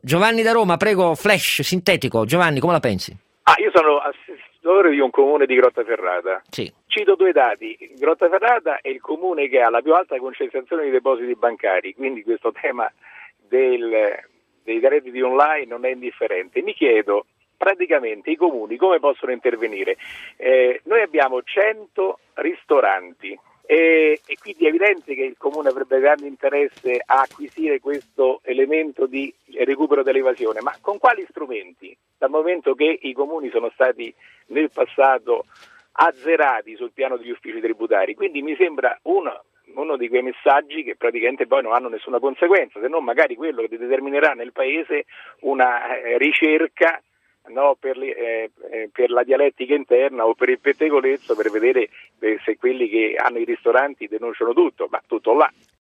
Giovanni da Roma, prego, flash, sintetico. Giovanni, come la pensi? Io sono assessore di un comune di Grottaferrata. Sì. Cito 2 dati. Grottaferrata è il comune che ha la più alta concentrazione di depositi bancari, quindi questo tema dei redditi online non è indifferente. Mi chiedo, praticamente i comuni come possono intervenire? Noi abbiamo 100 ristoranti e quindi è evidente che il comune avrebbe grande interesse a acquisire questo elemento di recupero dell'evasione, ma con quali strumenti? Dal momento che i comuni sono stati nel passato azzerati sul piano degli uffici tributari, quindi mi sembra uno di quei messaggi che praticamente poi non hanno nessuna conseguenza, se non magari quello che determinerà nel paese una ricerca, no, per la dialettica interna o per il pettegolezzo, per vedere se quelli che hanno i ristoranti denunciano tutto, ma tutto là.